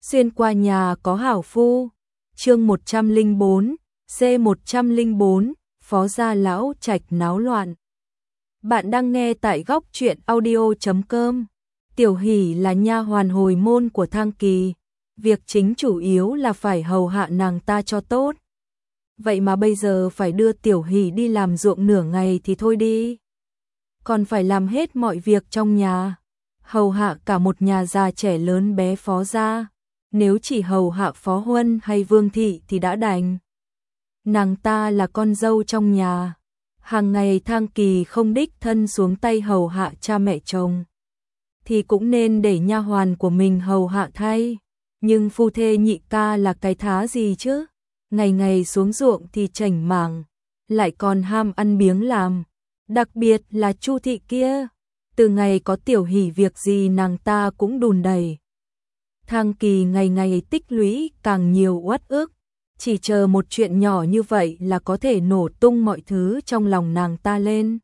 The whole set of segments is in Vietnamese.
Xuyên qua nhà có hảo phu. Chương 104, C104, Phó gia lão trạch náo loạn. Bạn đang nghe tại góc truyện audio.com. Tiểu Hỷ là nha hoàn hồi môn của Thang Kỳ, việc chính chủ yếu là phải hầu hạ nàng ta cho tốt. Vậy mà bây giờ phải đưa Tiểu Hỷ đi làm ruộng nửa ngày thì thôi đi, còn phải làm hết mọi việc trong nhà, hầu hạ cả một nhà già trẻ lớn bé Phó gia. Nếu chỉ hầu hạ Phó Huân hay Vương Thị thì đã đành. Nàng ta là con dâu trong nhà, hàng ngày Thang Kỳ không đích thân xuống tay hầu hạ cha mẹ chồng, thì cũng nên để nha hoàn của mình hầu hạ thay. Nhưng phu thê nhị ca là cái thá gì chứ? Ngày ngày xuống ruộng thì chảnh mảng, lại còn ham ăn biếng làm. Đặc biệt là Chu Thị kia, từ ngày có Tiểu Hỷ việc gì nàng ta cũng đùn đẩy. Thang Kỳ ngày ngày tích lũy càng nhiều uất ức, chỉ chờ một chuyện nhỏ như vậy là có thể nổ tung mọi thứ trong lòng nàng ta lên.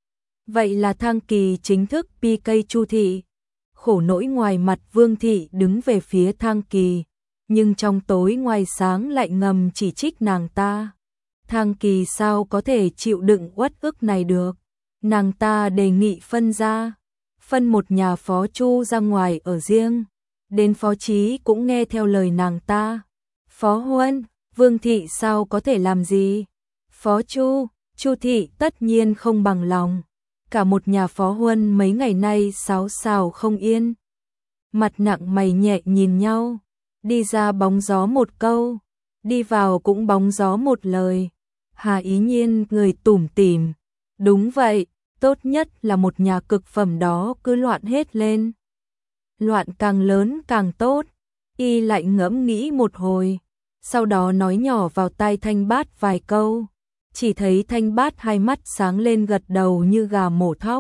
Vậy là Thang Kỳ chính thức PK Chu Thị. Khổ nỗi ngoài mặt Vương Thị đứng về phía Thang Kỳ, nhưng trong tối ngoài sáng lại ngầm chỉ trích nàng ta. Thang Kỳ sao có thể chịu đựng uất ức này được? Nàng ta đề nghị phân ra, phân một nhà Phó Chu ra ngoài ở riêng. Đến Phó Chí cũng nghe theo lời nàng ta. Phó Huân, Vương Thị sao có thể làm gì? Phó Chu, Chu Thị tất nhiên không bằng lòng. Cả một nhà Phó Huân mấy ngày nay xáo xào không yên. Mặt nặng mày nhẹ nhìn nhau, đi ra bóng gió một câu, đi vào cũng bóng gió một lời. Hà Ý Nhiên người tủm tỉm. Đúng vậy, tốt nhất là một nhà cực phẩm đó cứ loạn hết lên. Loạn càng lớn càng tốt. Y lại ngẫm nghĩ một hồi, sau đó nói nhỏ vào tai Thanh Bát vài câu. Chỉ thấy Thanh Bát hai mắt sáng lên gật đầu như gà mổ thóc.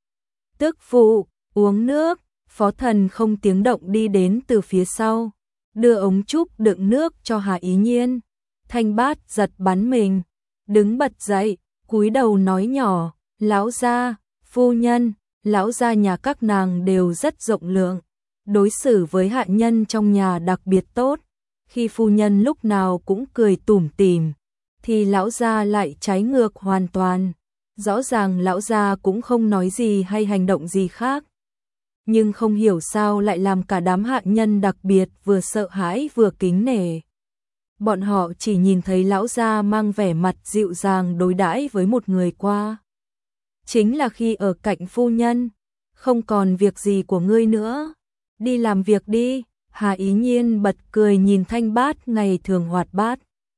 Tức phụ, uống nước. Phó Thần không tiếng động đi đến từ phía sau, đưa ống trúc đựng nước cho Hà Ý Nhiên. Thanh Bát giật bắn mình, đứng bật dậy, cúi đầu nói nhỏ, lão gia, phu nhân, lão gia nhà các nàng đều rất rộng lượng, đối xử với hạ nhân trong nhà đặc biệt tốt. Khi phu nhân lúc nào cũng cười tủm tỉm, thì lão gia lại trái ngược hoàn toàn. Rõ ràng lão gia cũng không nói gì hay hành động gì khác, nhưng không hiểu sao lại làm cả đám hạ nhân đặc biệt vừa sợ hãi vừa kính nể. Bọn họ chỉ nhìn thấy lão gia mang vẻ mặt dịu dàng đối đãi với một người qua. Chính là khi ở cạnh phu nhân, không còn việc gì của ngươi nữa, đi làm việc đi. Hà Ý Nhiên bật cười nhìn Thanh Bát ngày thường hoạt bát,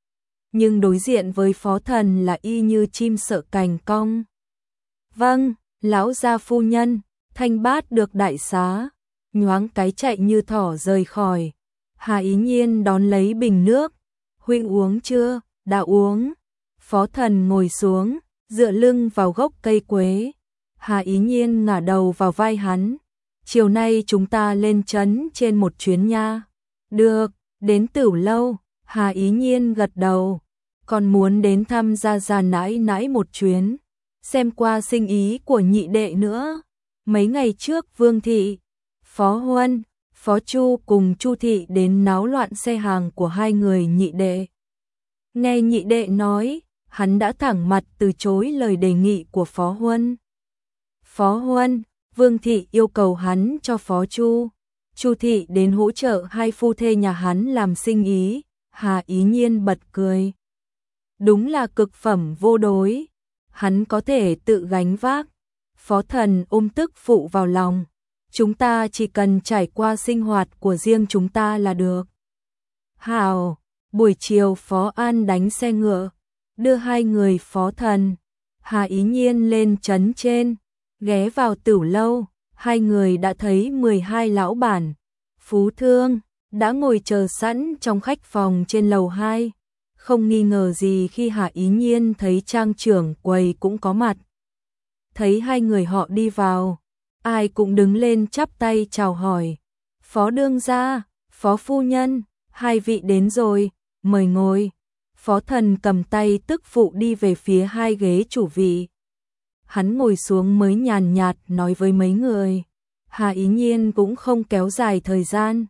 nhưng đối diện với Phó Thần là y như chim sợ cành cong. Vâng, lão gia phu nhân. Thanh Bát được đại xá, nhoáng cái chạy như thỏ rời khỏi. Hà Ý Nhiên đón lấy bình nước. Huynh uống chưa? Đã uống. Phó Thần ngồi xuống, dựa lưng vào gốc cây quế. Hà Ý Nhiên ngả đầu vào vai hắn. Chiều nay chúng ta lên trấn trên một chuyến nha. Được, đến Tửu Lâu. Hà Ý Nhiên gật đầu. Còn muốn đến thăm gia gia nãi nãi một chuyến, xem qua sinh ý của nhị đệ nữa. Mấy ngày trước Vương Thị, Phó Huân, Phó Chu cùng Chu Thị đến náo loạn xe hàng của hai người nhị đệ. Nghe nhị đệ nói, hắn đã thẳng mặt từ chối lời đề nghị của Phó Huân. Phó Huân, Vương Thị yêu cầu hắn cho Phó Chu, Chu Thị đến hỗ trợ hai phu thê nhà hắn làm sinh ý. Hà Ý Nhiên bật cười. Đúng là cực phẩm vô đối, hắn có thể tự gánh vác. Phó Thần ôm tức phụ vào lòng. Chúng ta chỉ cần trải qua sinh hoạt của riêng chúng ta là được. Hào, buổi chiều Phó An đánh xe ngựa, đưa hai người Phó Thần, Hà Ý Nhiên lên trấn trên, ghé vào Tửu Lâu. Hai người đã thấy 12 lão bản, phú thương, đã ngồi chờ sẵn trong khách phòng trên lầu 2. Không nghi ngờ gì khi Hà Ý Nhiên thấy trang trưởng quầy cũng có mặt. Thấy hai người họ đi vào, ai cũng đứng lên chắp tay chào hỏi. Phó đương gia, Phó phu nhân, hai vị đến rồi, mời ngồi. Phó Thần cầm tay tức phụ đi về phía hai ghế chủ vị. Hắn ngồi xuống mới nhàn nhạt nói với mấy người. Hà Ý Nhiên cũng không kéo dài thời gian,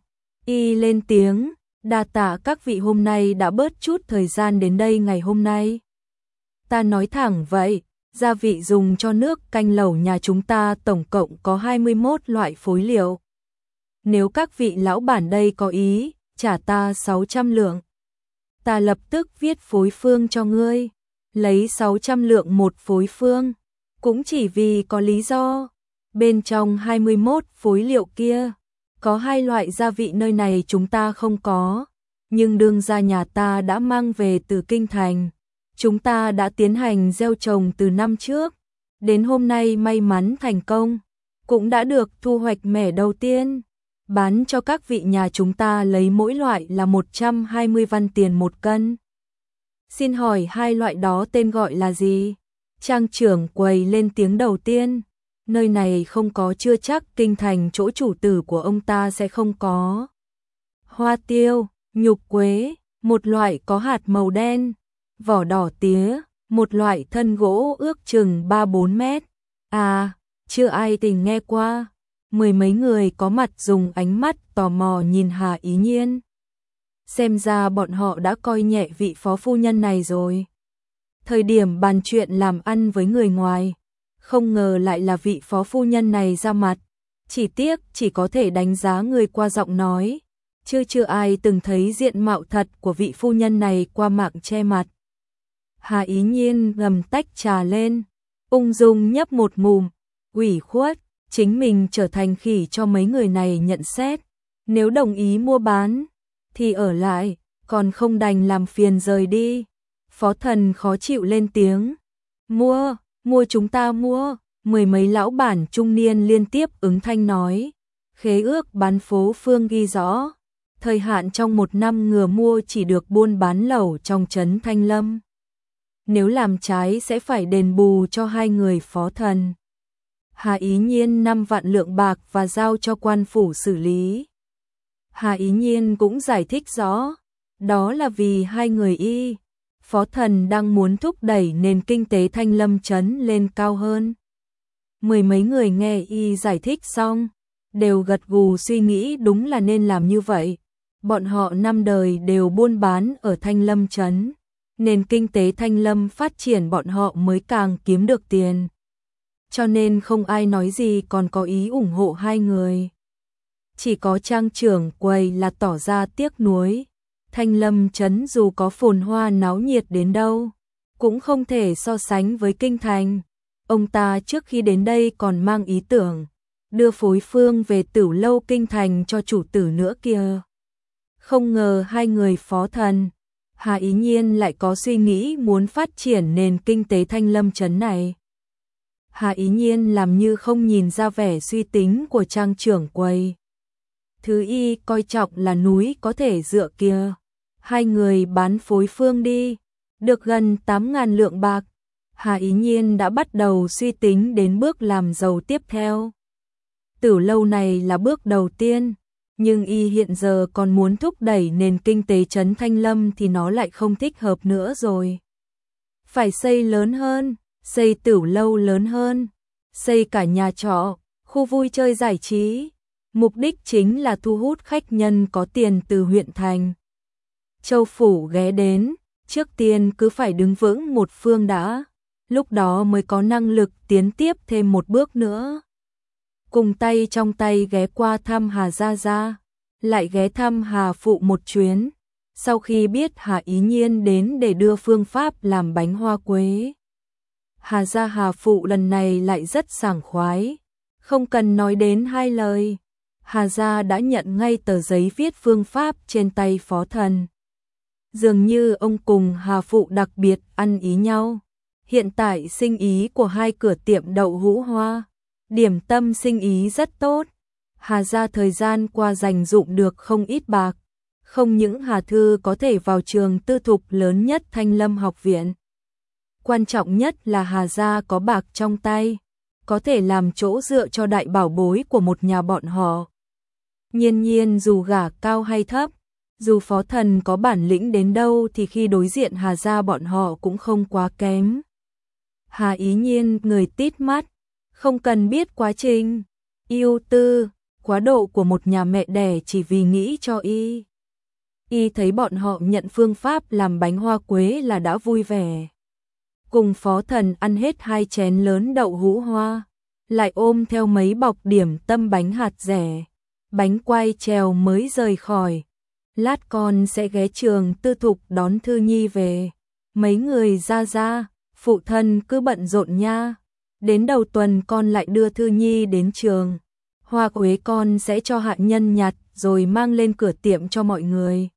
Y lên tiếng, đa tạ các vị hôm nay đã bớt chút thời gian đến đây ngày hôm nay. Ta nói thẳng vậy, gia vị dùng cho nước canh lẩu nhà chúng ta tổng cộng có 21 loại phối liệu. Nếu các vị lão bản đây có ý, trả ta 600 lượng. Ta lập tức viết phối phương cho ngươi, lấy 600 lượng một phối phương, cũng chỉ vì có lý do. Bên trong 21 phối liệu kia, có 2 loại gia vị nơi này chúng ta không có, nhưng đương gia nhà ta đã mang về từ kinh thành. Chúng ta đã tiến hành gieo trồng từ năm trước, đến hôm nay may mắn thành công, cũng đã được thu hoạch mẻ đầu tiên. Bán cho các vị nhà chúng ta lấy mỗi loại là 120 văn tiền một cân. Xin hỏi 2 loại đó tên gọi là gì? Trang trưởng quầy lên tiếng đầu tiên. Nơi này không có, chưa chắc kinh thành chỗ chủ tử của ông ta sẽ không có. Hoa tiêu, nhục quế, một loại có hạt màu đen, vỏ đỏ tía, một loại thân gỗ ước chừng 3-4 mét. À, chưa ai từng nghe qua. Mười mấy người có mặt dùng ánh mắt tò mò nhìn Hà Ý Nhiên. Xem ra bọn họ đã coi nhẹ vị phó phu nhân này rồi. Thời điểm bàn chuyện làm ăn với người ngoài, không ngờ lại là vị phó phu nhân này ra mặt. Chỉ tiếc chỉ có thể đánh giá người qua giọng nói, chưa ai từng thấy diện mạo thật của vị phu nhân này qua mạng che mặt. Hà Ý Nhiên gầm tách trà lên, ung dung nhấp một ngụm, ủy khuất, chính mình trở thành khỉ cho mấy người này nhận xét. Nếu đồng ý mua bán, thì ở lại, còn không đành làm phiền rời đi. Phó Thần khó chịu lên tiếng, mua chúng ta mua. Mười mấy lão bản trung niên liên tiếp ứng thanh nói, khế ước bán phố phương ghi rõ, thời hạn trong 1 năm người mua chỉ được buôn bán lẩu trong trấn Thanh Lâm. Nếu làm trái sẽ phải đền bù cho 2 người Phó Thần. Hà Ý Nhiên 5 vạn lượng bạc và giao cho quan phủ xử lý. Hà Ý Nhiên cũng giải thích rõ, đó là vì 2 người y, Phó Thần đang muốn thúc đẩy nền kinh tế Thanh Lâm trấn lên cao hơn. Mười mấy người nghe y giải thích xong, đều gật gù suy nghĩ đúng là nên làm như vậy. Bọn họ 5 đời đều buôn bán ở Thanh Lâm trấn, nền kinh tế Thanh Lâm phát triển bọn họ mới càng kiếm được tiền. Cho nên không ai nói gì còn có ý ủng hộ 2 người. Chỉ có Trang trưởng quầy là tỏ ra tiếc nuối. Thanh Lâm trấn dù có phồn hoa náo nhiệt đến đâu, cũng không thể so sánh với kinh thành. Ông ta trước khi đến đây còn mang ý tưởng đưa phối phương về Tửu lâu kinh thành cho chủ tử nữa kia. Không ngờ 2 người Phó Thần, Hà Ý Nhiên lại có suy nghĩ muốn phát triển nền kinh tế Thanh Lâm trấn này. Hà Ý Nhiên làm như không nhìn ra vẻ suy tính của Trang trưởng quầy. Thứ y coi trọng là núi có thể dựa kia. 2 người bán phối phương đi, được gần 8.000 lượng bạc. Hà Ý Nhiên đã bắt đầu suy tính đến bước làm giàu tiếp theo. Tửu lâu này là bước đầu tiên, nhưng y hiện giờ còn muốn thúc đẩy nền kinh tế trấn Thanh Lâm thì nó lại không thích hợp nữa rồi. Phải xây lớn hơn, xây tửu lâu lớn hơn, xây cả nhà trọ, khu vui chơi giải trí. Mục đích chính là thu hút khách nhân có tiền từ huyện thành, châu phủ ghé đến. Trước tiên cứ phải đứng vững một phương đã, lúc đó mới có năng lực tiến tiếp thêm một bước nữa. Cùng tay trong tay ghé qua thăm Hà Gia Gia, lại ghé thăm Hà Phụ một chuyến. Sau khi biết Hà Ý Nhiên đến để đưa phương pháp làm bánh hoa quế, Hà Gia Hà Phụ lần này lại rất sảng khoái. Không cần nói đến 2 lời, Hà Gia đã nhận ngay tờ giấy viết phương pháp trên tay Phó Thần. Dường như ông cùng Hà Phụ đặc biệt ăn ý nhau. Hiện tại sinh ý của 2 cửa tiệm đậu hũ hoa, điểm tâm sinh ý rất tốt. Hà Gia thời gian qua dành dụm được không ít bạc. Không những Hà Thư có thể vào trường tư thục lớn nhất Thanh Lâm học viện, quan trọng nhất là Hà Gia có bạc trong tay, có thể làm chỗ dựa cho đại bảo bối của một nhà bọn họ. Nhiên Nhiên dù gả cao hay thấp, dù Phó Thần có bản lĩnh đến đâu thì khi đối diện Hà Gia bọn họ cũng không quá kém. Hà Ý Nhiên người tít mắt, không cần biết quá trình, ưu tư, quá độ của một nhà mẹ đẻ chỉ vì nghĩ cho y. Y thấy bọn họ nhận phương pháp làm bánh hoa quế là đã vui vẻ. Cùng Phó Thần ăn hết 2 chén lớn đậu hũ hoa, lại ôm theo mấy bọc điểm tâm bánh hạt dẻ, bánh quai trèo mới rời khỏi. Lát con sẽ ghé trường tư thục đón Thư Nhi về. Mấy người ra, phụ thân cứ bận rộn nha. Đến đầu tuần con lại đưa Thư Nhi đến trường. Hoa quế con sẽ cho hạ nhân nhặt rồi mang lên cửa tiệm cho mọi người.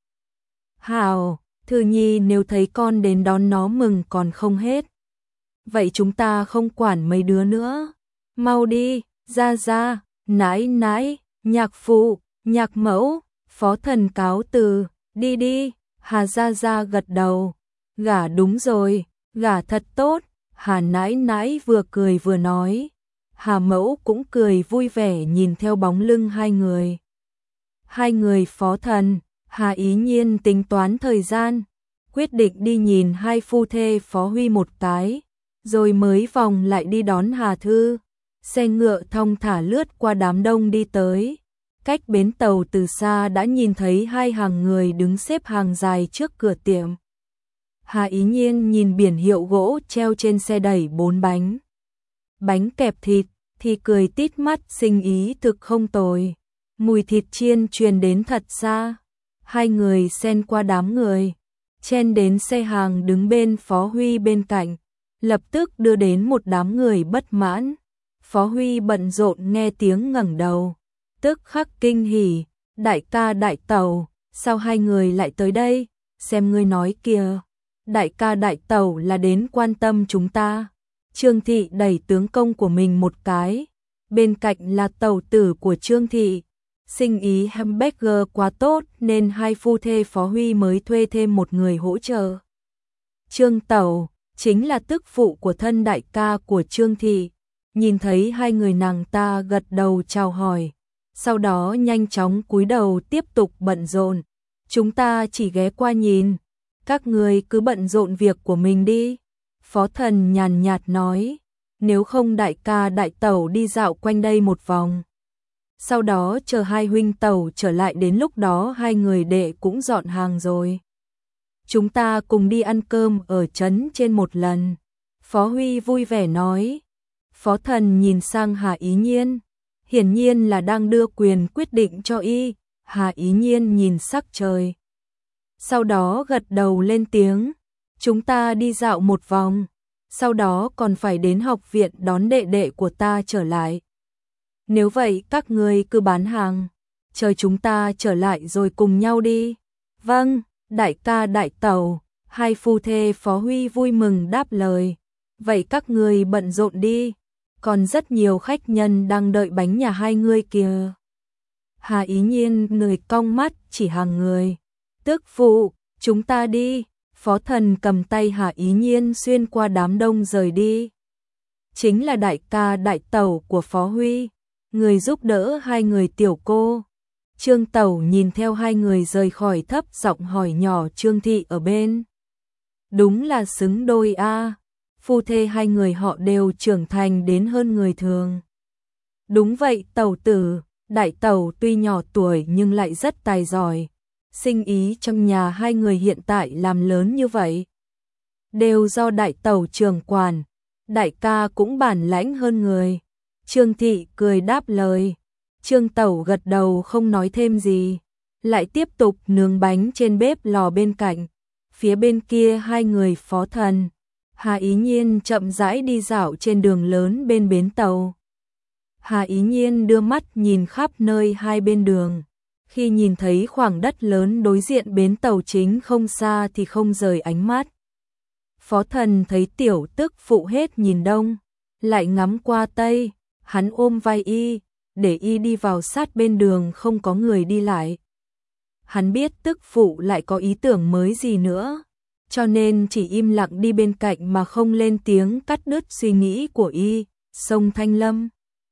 Hào, Thư Nhi nếu thấy con đến đón nó mừng còn không hết. Vậy chúng ta không quản mấy đứa nữa. Mau đi, ra, nãi, nhạc phụ, nhạc mẫu, Phó Thần cáo từ, đi, Hà ra gật đầu. Gả đúng rồi, gả thật tốt, Hà nãi vừa cười vừa nói. Hà mẫu cũng cười vui vẻ nhìn theo bóng lưng hai người. Hai người Phó Thần, Hà Ý Nhiên tính toán thời gian, quyết định đi nhìn hai phu thê Phó Huy một cái, rồi mới vòng lại đi đón Hà Thư. Xe ngựa thong thả lướt qua đám đông đi tới. Cách bến tàu từ xa đã nhìn thấy hai hàng người đứng xếp hàng dài trước cửa tiệm. Hà Ý Nhiên nhìn biển hiệu gỗ treo trên xe đẩy 4 bánh. Bánh kẹp thịt, thì cười tít mắt sinh ý thực không tồi. Mùi thịt chiên truyền đến thật xa. Hai người xen qua đám người, chen đến xe hàng đứng bên Phó Huy bên cạnh, lập tức đưa đến một đám người bất mãn. Phó Huy bận rộn nghe tiếng ngẩng đầu, tức khắc kinh hỉ, đại ca đại tẩu, sao hai người lại tới đây, xem ngươi nói kìa, đại ca đại tẩu là đến quan tâm chúng ta. Trương Thị đẩy tướng công của mình một cái, bên cạnh là tẩu tử của Trương Thị. Sinh ý hamburger quá tốt nên hai phu thê Phó Huy mới thuê thêm một người hỗ trợ. Trương Tẩu, chính là tức phụ của thân đại ca của Trương Thị. Nhìn thấy hai người nàng ta gật đầu chào hỏi, sau đó nhanh chóng cúi đầu tiếp tục bận rộn. Chúng ta chỉ ghé qua nhìn, các người cứ bận rộn việc của mình đi. Phó Thần nhàn nhạt nói, nếu không đại ca đại tẩu đi dạo quanh đây một vòng. Sau đó chờ hai huynh tẩu trở lại, đến lúc đó hai người đệ cũng dọn hàng rồi. Chúng ta cùng đi ăn cơm ở trấn trên một lần. Phó Huy vui vẻ nói. Phó Thần nhìn sang Hà Ý Nhiên, hiển nhiên là đang đưa quyền quyết định cho y. Hà Ý Nhiên nhìn sắc trời, sau đó gật đầu lên tiếng, chúng ta đi dạo một vòng, sau đó còn phải đến học viện đón đệ đệ của ta trở lại. Nếu vậy các ngươi cứ bán hàng, chờ chúng ta trở lại rồi cùng nhau đi. Vâng, đại ca đại tẩu, hai phu thê Phó Huy vui mừng đáp lời. Vậy các ngươi bận rộn đi, còn rất nhiều khách nhân đang đợi bánh nhà hai ngươi kìa. Hà Ý Nhiên người cong mắt chỉ hàng người. Tức phụ, chúng ta đi. Phó Thần cầm tay Hà Ý Nhiên xuyên qua đám đông rời đi. Chính là đại ca đại tẩu của Phó Huy, người giúp đỡ hai người tiểu cô. Trương Tẩu nhìn theo hai người rời khỏi, thấp giọng hỏi nhỏ Trương Thị ở bên. Đúng là xứng đôi a. Phu thê hai người họ đều trưởng thành đến hơn người thường. Đúng vậy tẩu tử, đại tẩu tuy nhỏ tuổi nhưng lại rất tài giỏi. Sinh ý trong nhà hai người hiện tại làm lớn như vậy, đều do đại tẩu trưởng quản, đại ca cũng bản lãnh hơn người. Trương Thị cười đáp lời. Trương Tẩu gật đầu không nói thêm gì, lại tiếp tục nướng bánh trên bếp lò bên cạnh. Phía bên kia hai người Phó Thần, Hà Ý Nhiên chậm rãi đi dạo trên đường lớn bên bến tàu. Hà Ý Nhiên đưa mắt nhìn khắp nơi hai bên đường. Khi nhìn thấy khoảng đất lớn đối diện bến tàu chính không xa thì không rời ánh mắt. Phó Thần thấy tiểu tức phụ hết nhìn đông, lại ngắm qua tây, hắn ôm vai y, để y đi vào sát bên đường không có người đi lại. Hắn biết tức phụ lại có ý tưởng mới gì nữa, cho nên chỉ im lặng đi bên cạnh mà không lên tiếng cắt đứt suy nghĩ của y. Sông Thanh Lâm,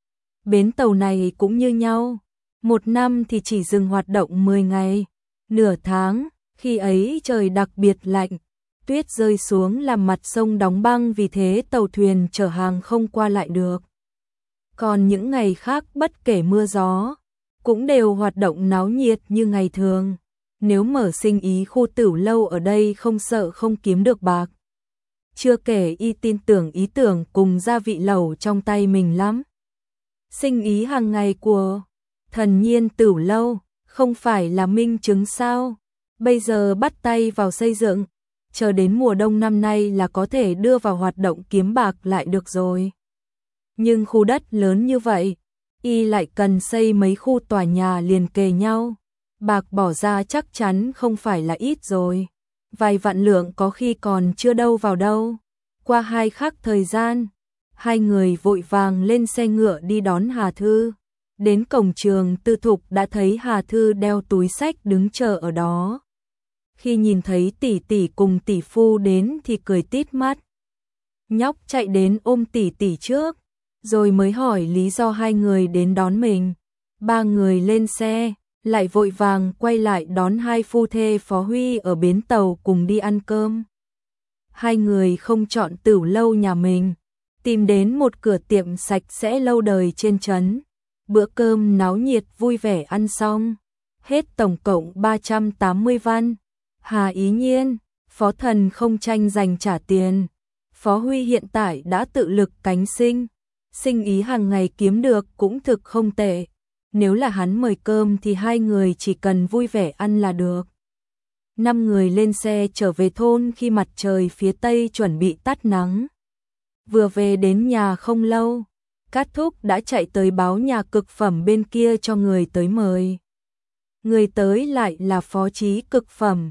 bến tàu này cũng như nhau, một năm thì chỉ dừng hoạt động 10 ngày, nửa tháng, khi ấy trời đặc biệt lạnh, tuyết rơi xuống làm mặt sông đóng băng, vì thế tàu thuyền chở hàng không qua lại được. Còn những ngày khác bất kể mưa gió, cũng đều hoạt động náo nhiệt như ngày thường. Nếu mở sinh ý khu tửu lâu ở đây không sợ không kiếm được bạc. Chưa kể y tin tưởng ý tưởng cùng gia vị lẩu trong tay mình lắm. Sinh ý hàng ngày của Thần Nhiên Tửu Lâu không phải là minh chứng sao? Bây giờ bắt tay vào xây dựng, chờ đến mùa đông năm nay là có thể đưa vào hoạt động kiếm bạc lại được rồi. Nhưng khu đất lớn như vậy, y lại cần xây mấy khu tòa nhà liền kề nhau. Bạc bỏ ra chắc chắn không phải là ít rồi. Vài vạn lượng có khi còn chưa đâu vào đâu. Qua 2 khắc thời gian, hai người vội vàng lên xe ngựa đi đón Hà Thư. Đến cổng trường tư thục đã thấy Hà Thư đeo túi xách đứng chờ ở đó. Khi nhìn thấy tỷ tỷ cùng tỷ phu đến thì cười tít mắt. Nhóc chạy đến ôm tỷ tỷ trước, rồi mới hỏi lý do hai người đến đón mình. Ba người lên xe, lại vội vàng quay lại đón hai phu thê Phó Huy ở bến tàu cùng đi ăn cơm. Hai người không chọn tửu lâu nhà mình, tìm đến một cửa tiệm sạch sẽ lâu đời trên trấn. Bữa cơm náo nhiệt vui vẻ ăn xong, hết tổng cộng 380 văn. Hà Ý Nhiên, Phó Thần không tranh giành trả tiền. Phó Huy hiện tại đã tự lực cánh sinh, sinh ý hàng ngày kiếm được cũng thực không tệ. Nếu là hắn mời cơm thì hai người chỉ cần vui vẻ ăn là được. 5 người lên xe trở về thôn khi mặt trời phía tây chuẩn bị tắt nắng. Vừa về đến nhà không lâu, Cát Thúc đã chạy tới báo nhà cực phẩm bên kia cho người tới mời. Người tới lại là Phó Chí cực phẩm.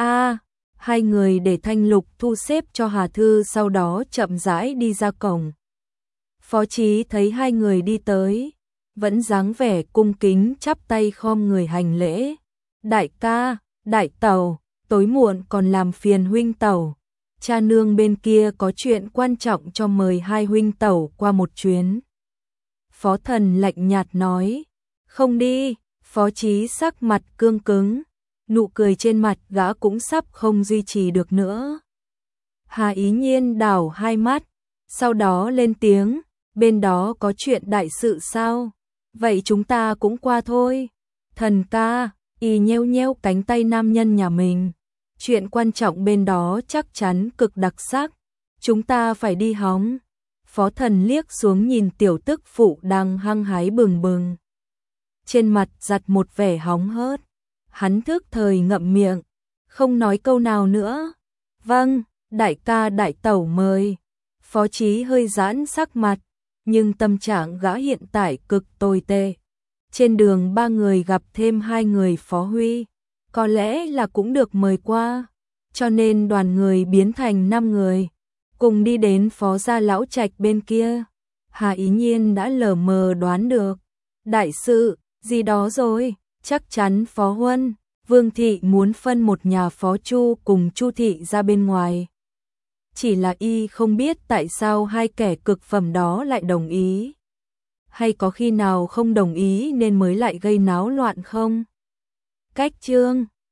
Hai người để Thanh Lục thu xếp cho Hà Thư, sau đó chậm rãi đi ra cổng. Phó Chí thấy hai người đi tới, vẫn dáng vẻ cung kính chắp tay khom người hành lễ. Đại ca, đại tẩu, tối muộn còn làm phiền huynh tẩu. Cha nương bên kia có chuyện quan trọng cho mời hai huynh tẩu qua một chuyến. Phó Thần lạnh nhạt nói, không đi. Phó Chí sắc mặt cương cứng, nụ cười trên mặt gã cũng sắp không duy trì được nữa. Hà Ý Nhiên đảo hai mắt, sau đó lên tiếng, bên đó có chuyện đại sự sao? Vậy chúng ta cũng qua thôi. Thần ca, y nheo nheo cánh tay nam nhân nhà mình. Chuyện quan trọng bên đó chắc chắn cực đặc sắc, chúng ta phải đi hóng. Phó Thần liếc xuống nhìn tiểu tức phụ đang hăng hái bừng bừng. Trên mặt giặt một vẻ hóng hớt. Hắn thức thời ngậm miệng, không nói câu nào nữa. Vâng, đại ca đại tẩu mời. Phó Chí hơi giãn sắc mặt, nhưng tâm trạng gã hiện tại cực tồi tệ. Trên đường ba người gặp thêm hai người Phó Huy, có lẽ là cũng được mời qua, cho nên đoàn người biến thành 5 người, cùng đi đến Phó gia lão trạch bên kia. Hà Ý Nhiên đã lờ mờ đoán được, đại sự gì đó rồi, chắc chắn Phó Huân, Vương thị muốn phân một nhà Phó Chu cùng Chu thị ra bên ngoài. Chỉ là y không biết tại sao hai kẻ cực phẩm đó lại đồng ý. Hay có khi nào không đồng ý nên mới lại gây náo loạn không? Cách chương